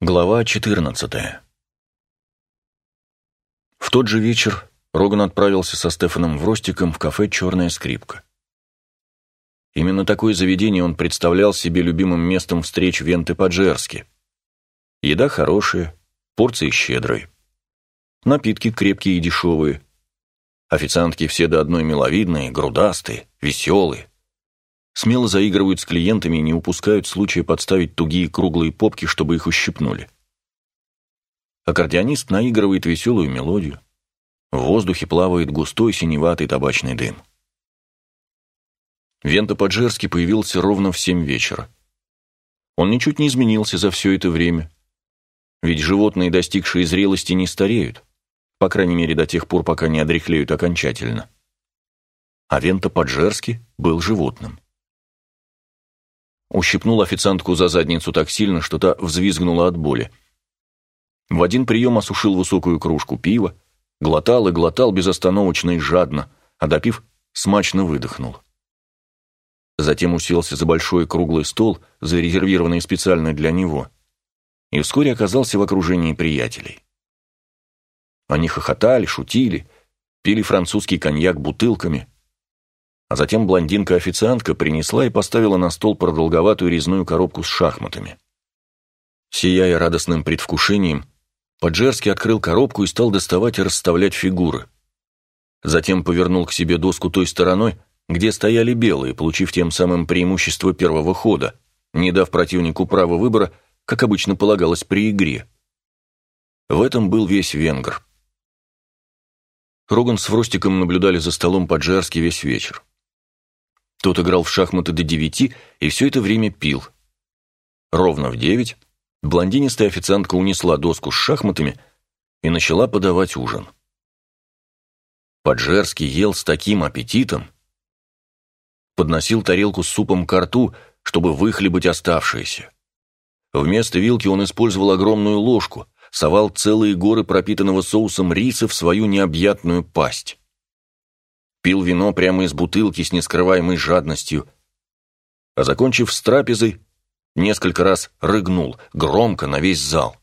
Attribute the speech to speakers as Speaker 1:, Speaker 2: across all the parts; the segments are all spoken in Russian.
Speaker 1: Глава 14. В тот же вечер Роган отправился со Стефаном Вростиком в кафе «Черная скрипка». Именно такое заведение он представлял себе любимым местом встреч Венты по-джерски. Еда хорошая, порции щедрые. Напитки крепкие и дешевые. Официантки все до одной миловидные, грудастые, веселые. Смело заигрывают с клиентами и не упускают случая подставить тугие круглые попки, чтобы их ущипнули. Аккордеонист наигрывает веселую мелодию. В воздухе плавает густой синеватый табачный дым. Вента по-джерски появился ровно в 7 вечера. Он ничуть не изменился за все это время. Ведь животные, достигшие зрелости, не стареют. По крайней мере, до тех пор, пока не одряхлеют окончательно. А Вента по-джерски был животным. Ущипнул официантку за задницу так сильно, что та взвизгнула от боли. В один прием осушил высокую кружку пива, глотал и глотал безостановочно и жадно, а допив, смачно выдохнул. Затем уселся за большой круглый стол, зарезервированный специально для него, и вскоре оказался в окружении приятелей. Они хохотали, шутили, пили французский коньяк бутылками, а затем блондинка-официантка принесла и поставила на стол продолговатую резную коробку с шахматами. Сияя радостным предвкушением, по-джерски открыл коробку и стал доставать и расставлять фигуры. Затем повернул к себе доску той стороной, где стояли белые, получив тем самым преимущество первого хода, не дав противнику права выбора, как обычно полагалось при игре. В этом был весь венгр. Роган с Вростиком наблюдали за столом по-джерски весь вечер. Тот играл в шахматы до 9 и все это время пил. Ровно в 9 блондинистая официантка унесла доску с шахматами и начала подавать ужин. По-джерски ел с таким аппетитом, подносил тарелку с супом ко рту, чтобы выхлебать оставшееся. Вместо вилки он использовал огромную ложку, совал целые горы пропитанного соусом риса в свою необъятную пасть. Пил вино прямо из бутылки с нескрываемой жадностью, а, закончив с трапезой, несколько раз рыгнул, громко на весь зал.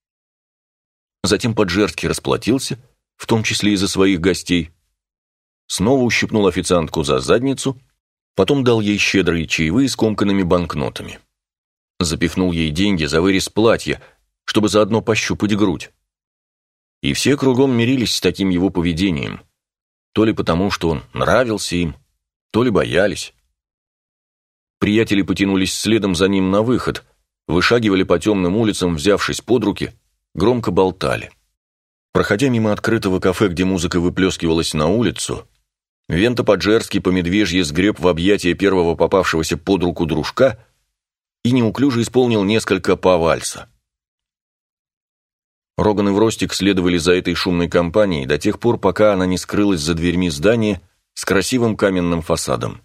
Speaker 1: Затем по-джерски расплатился, в том числе и за своих гостей, снова ущипнул официантку за задницу, потом дал ей щедрые чаевые с комканными банкнотами. Запихнул ей деньги за вырез платья, чтобы заодно пощупать грудь. И все кругом мирились с таким его поведением, то ли потому, что он нравился им, то ли боялись. Приятели потянулись следом за ним на выход, вышагивали по темным улицам, взявшись под руки, громко болтали. Проходя мимо открытого кафе, где музыка выплескивалась на улицу, Вента по-джерски по медвежье сгреб в объятия первого попавшегося под руку дружка и неуклюже исполнил несколько па вальса. Роган и Вростик следовали за этой шумной компанией до тех пор, пока она не скрылась за дверьми здания с красивым каменным фасадом.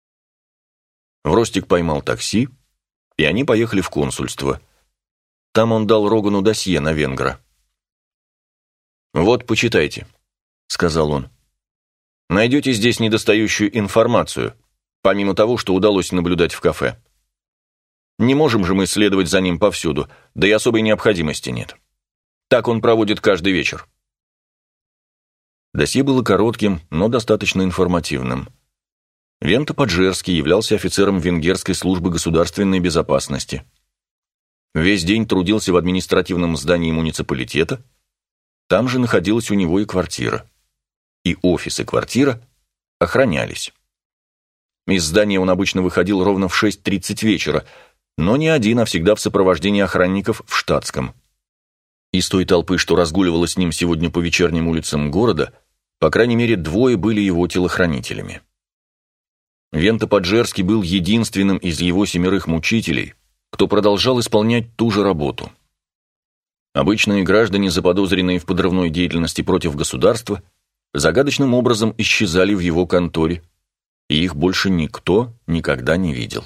Speaker 1: Вростик поймал такси, и они поехали в консульство. Там он дал Рогану досье на венгра. «Вот, почитайте», — сказал он. «Найдете здесь недостающую информацию, помимо того, что удалось наблюдать в кафе. Не можем же мы следовать за ним повсюду, да и особой необходимости нет. Так он проводит каждый вечер». Досье было коротким, но достаточно информативным. Вента по-джерски являлся офицером Венгерской службы государственной безопасности. Весь день трудился в административном здании муниципалитета, там же находилась у него и квартира. И офис, и квартира охранялись. Из здания он обычно выходил ровно в 6:30 вечера, но не один, а всегда в сопровождении охранников в штатском. Из той толпы, что разгуливала с ним сегодня по вечерним улицам города, по крайней мере, 2 были его телохранителями. Вента по-джерски был единственным из его 7 мучителей, кто продолжал исполнять ту же работу. Обычные граждане, заподозренные в подрывной деятельности против государства, загадочным образом исчезали в его конторе, и их больше никто никогда не видел.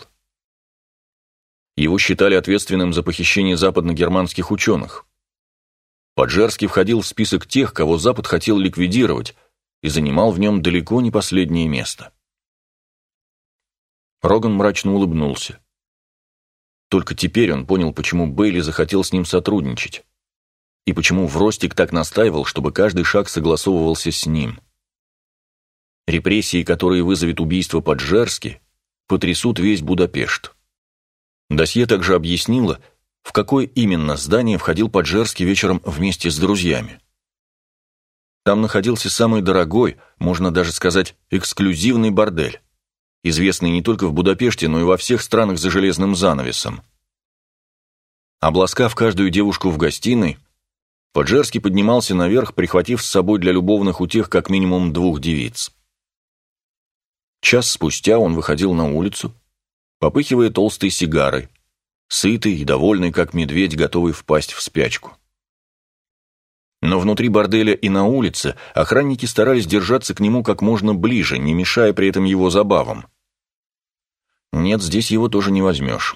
Speaker 1: Его считали ответственным за похищение западногерманских ученых. По-джерски входил в список тех, кого Запад хотел ликвидировать, и занимал в нем далеко не последнее место. Роган мрачно улыбнулся. Только теперь он понял, почему Бейли захотел с ним сотрудничать. И почему Вростик так настаивал, чтобы каждый шаг согласовывался с ним. Репрессии, которые вызовет убийство Паджерски, потрясут весь Будапешт. Досье также объяснило, в какое именно здание входил Паджерски вечером вместе с друзьями. Там находился самый дорогой, можно даже сказать, эксклюзивный бордель, известный не только в Будапеште, но и во всех странах за железным занавесом. Обласкав каждую девушку в гостиной, Паджерски поднимался наверх, прихватив с собой для любовных утех как минимум 2 девиц. Час спустя он выходил на улицу, попыхивая толстой сигарой, сытый и довольный, как медведь, готовый впасть в спячку. Но внутри борделя и на улице охранники старались держаться к нему как можно ближе, не мешая при этом его забавам. Нет, здесь его тоже не возьмешь.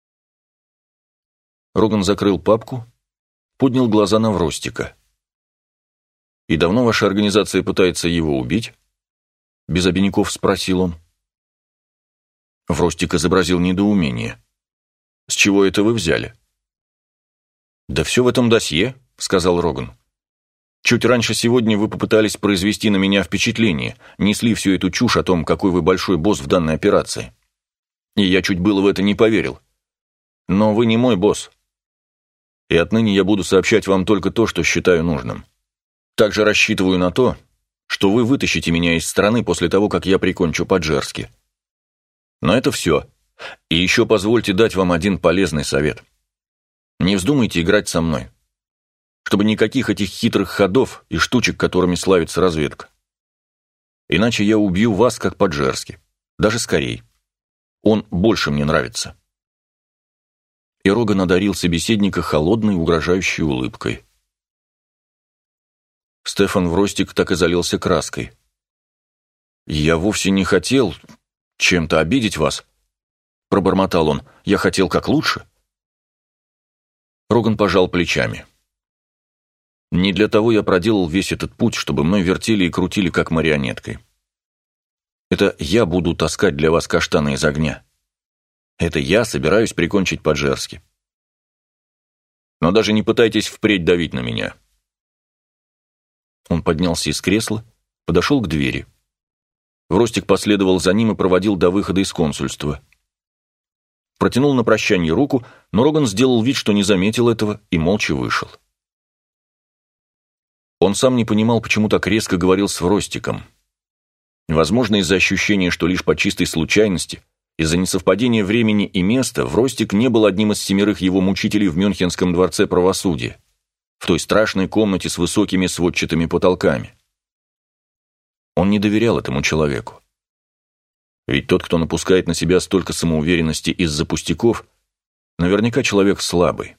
Speaker 1: Роган закрыл папку, поднял глаза на Вростика. «И давно ваша организация пытается его убить?» Без обиняков спросил он. Вростик изобразил недоумение. «С чего это вы взяли?» «Да все в этом досье», — сказал Роган. «Чуть раньше сегодня вы попытались произвести на меня впечатление, несли всю эту чушь о том, какой вы большой босс в данной операции. И я чуть было в это не поверил. Но вы не мой босс. И отныне я буду сообщать вам только то, что считаю нужным. Также рассчитываю на то, что вы вытащите меня из страны после того, как я прикончу Паджерски. Но это все. И еще позвольте дать вам один полезный совет. Не вздумайте играть со мной. Чтобы никаких этих хитрых ходов и штучек, которыми славится разведка. Иначе я убью вас, как Паджерски. Даже скорей. Он больше мне нравится». И Роган одарил собеседника холодной, угрожающей улыбкой. Стефан Вростик так и залился краской. «Я вовсе не хотел чем-то обидеть вас», — пробормотал он. «Я хотел как лучше». Роган пожал плечами. «Не для того я проделал весь этот путь, чтобы мной вертели и крутили, как марионеткой. Это я буду таскать для вас каштаны из огня. Это я собираюсь прикончить Паджерски. Но даже не пытайтесь впредь давить на меня». Он поднялся из кресла, подошел к двери. Вростик последовал за ним и проводил до выхода из консульства. Протянул на прощание руку, но Роган сделал вид, что не заметил этого, и молча вышел. Он сам не понимал, почему так резко говорил с Вростиком. Возможно, из-за ощущения, что лишь по чистой случайности, из-за несовпадения времени и места, Вростик не был одним из 7 его мучителей в Мюнхенском дворце правосудия, в той страшной комнате с высокими сводчатыми потолками. Он не доверял этому человеку. Ведь тот, кто напускает на себя столько самоуверенности из-за пустяков, наверняка человек слабый.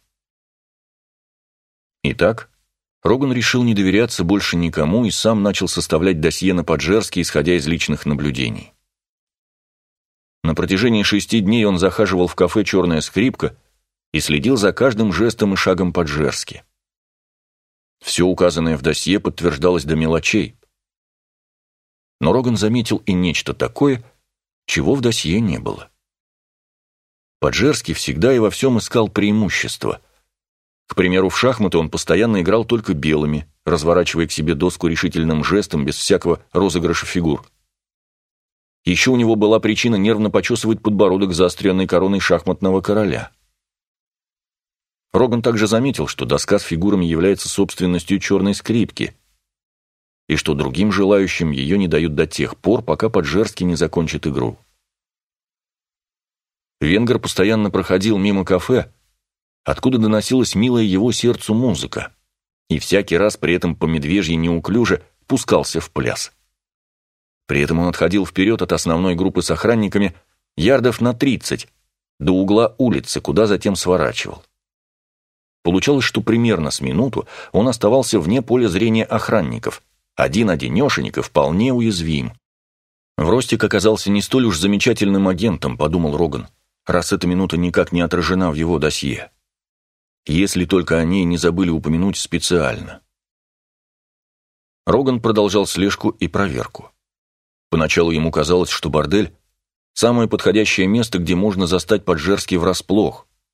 Speaker 1: Итак, Роган решил не доверяться больше никому и сам начал составлять досье на Паджерски, исходя из личных наблюдений. На протяжении 6 дней он захаживал в кафе «Черная скрипка» и следил за каждым жестом и шагом Паджерски. Все указанное в досье подтверждалось до мелочей. Но Роган заметил и нечто такое, чего в досье не было. Паджерски всегда и во всем искал преимущества. К примеру, в шахматы он постоянно играл только белыми, разворачивая к себе доску решительным жестом, без всякого розыгрыша фигур. Еще у него была причина нервно почесывать подбородок заостренной короной шахматного короля. Роган также заметил, что доска с фигурами является собственностью черной скрипки, и что другим желающим ее не дают до тех пор, пока Паджерски не закончит игру. Венгер постоянно проходил мимо кафе, откуда доносилась милая его сердцу музыка, и всякий раз при этом по медвежьи неуклюже пускался в пляс. При этом он отходил вперед от основной группы с охранниками ярдов на 30, до угла улицы, куда затем сворачивал. Получалось, что примерно с минуту он оставался вне поля зрения охранников, один-одинешенек и вполне уязвим. Вростик оказался не столь уж замечательным агентом, подумал Роган, раз эта минута никак не отражена в его досье. Если только о ней не забыли упомянуть специально. Роган продолжал слежку и проверку. Поначалу ему казалось, что бордель – самое подходящее место, где можно застать Паджерски врасплох,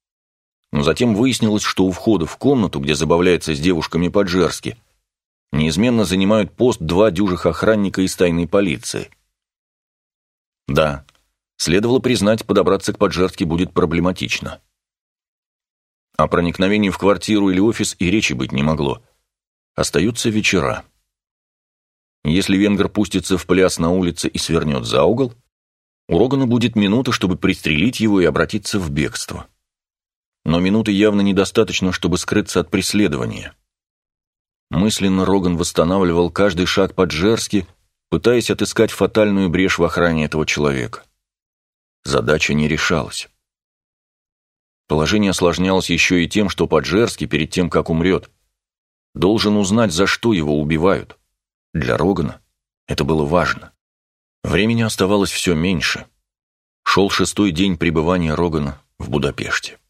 Speaker 1: Но затем выяснилось, что у входа в комнату, где забавляется с девушками Паджерски, неизменно занимают пост 2 дюжих охранника из тайной полиции. Да, следовало признать, подобраться к Паджерски будет проблематично. О проникновении в квартиру или офис и речи быть не могло. Остаются вечера. Если венгер пустится в пляс на улице и свернет за угол, у Рогана будет минута, чтобы пристрелить его и обратиться в бегство. Но минуты явно недостаточно, чтобы скрыться от преследования. Мысленно Роган восстанавливал каждый шаг Паджерски, пытаясь отыскать фатальную брешь в охране этого человека. Задача не решалась. Положение осложнялось еще и тем, что Паджерски, перед тем, как умрет, должен узнать, за что его убивают. Для Рогана это было важно. Времени оставалось все меньше. Шел 6-й день пребывания Рогана в Будапеште.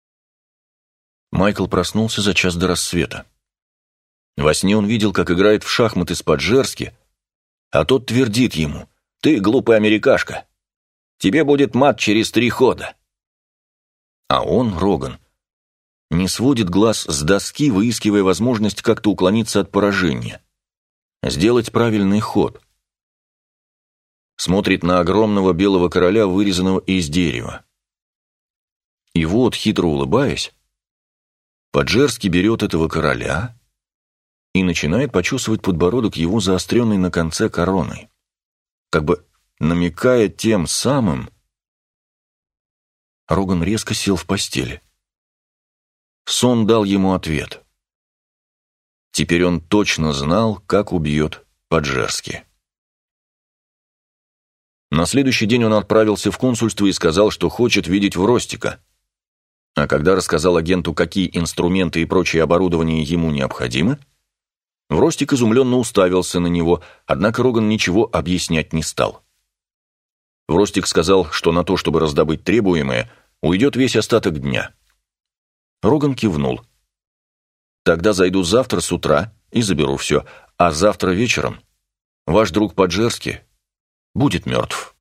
Speaker 1: Майкл проснулся за час до рассвета. Во сне он видел, как играет в шахматы с Паджерски, а тот твердит ему: «Ты глупый америкашка. Тебе будет мат через 3 хода». А он, Роган, не сводит глаз с доски, выискивая возможность как-то уклониться от поражения, сделать правильный ход. Смотрит на огромного белого короля, вырезанного из дерева. И вот, хитро улыбаясь, Паджерски берет этого короля и начинает почесывать подбородок его заостренной на конце короной, как бы намекая тем самым. Роган резко сел в постели. Сон дал ему ответ. Теперь он точно знал, как убьет Паджерски. На следующий день он отправился в консульство и сказал, что хочет видеть Вростика. А когда рассказал агенту, какие инструменты и прочее оборудование ему необходимы, Вростик изумленно уставился на него, однако Роган ничего объяснять не стал. Вростик сказал, что на то, чтобы раздобыть требуемое, уйдет весь остаток дня. Роган кивнул. «Тогда зайду завтра с утра и заберу все, а завтра вечером ваш друг Паджерски будет мертв».